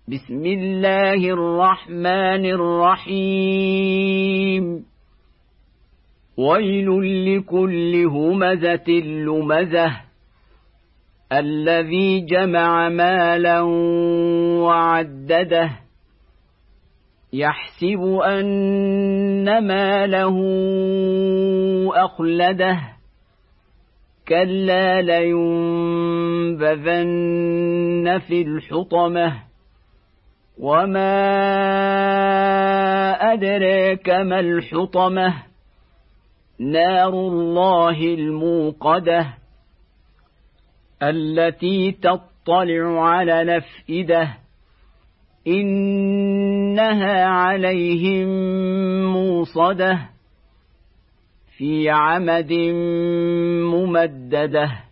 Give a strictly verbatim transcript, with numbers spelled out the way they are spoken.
بسم الله الرحمن الرحيم ويل لكل همزة لمزة الذي جمع مالا وعدده يحسب أن ماله أخلده كلا لينبذن في الحطمة وما أدريك ما الحطمة نار الله الموقدة التي تطلع على الأفئدة إنها عليهم موصدة في عمد ممدده.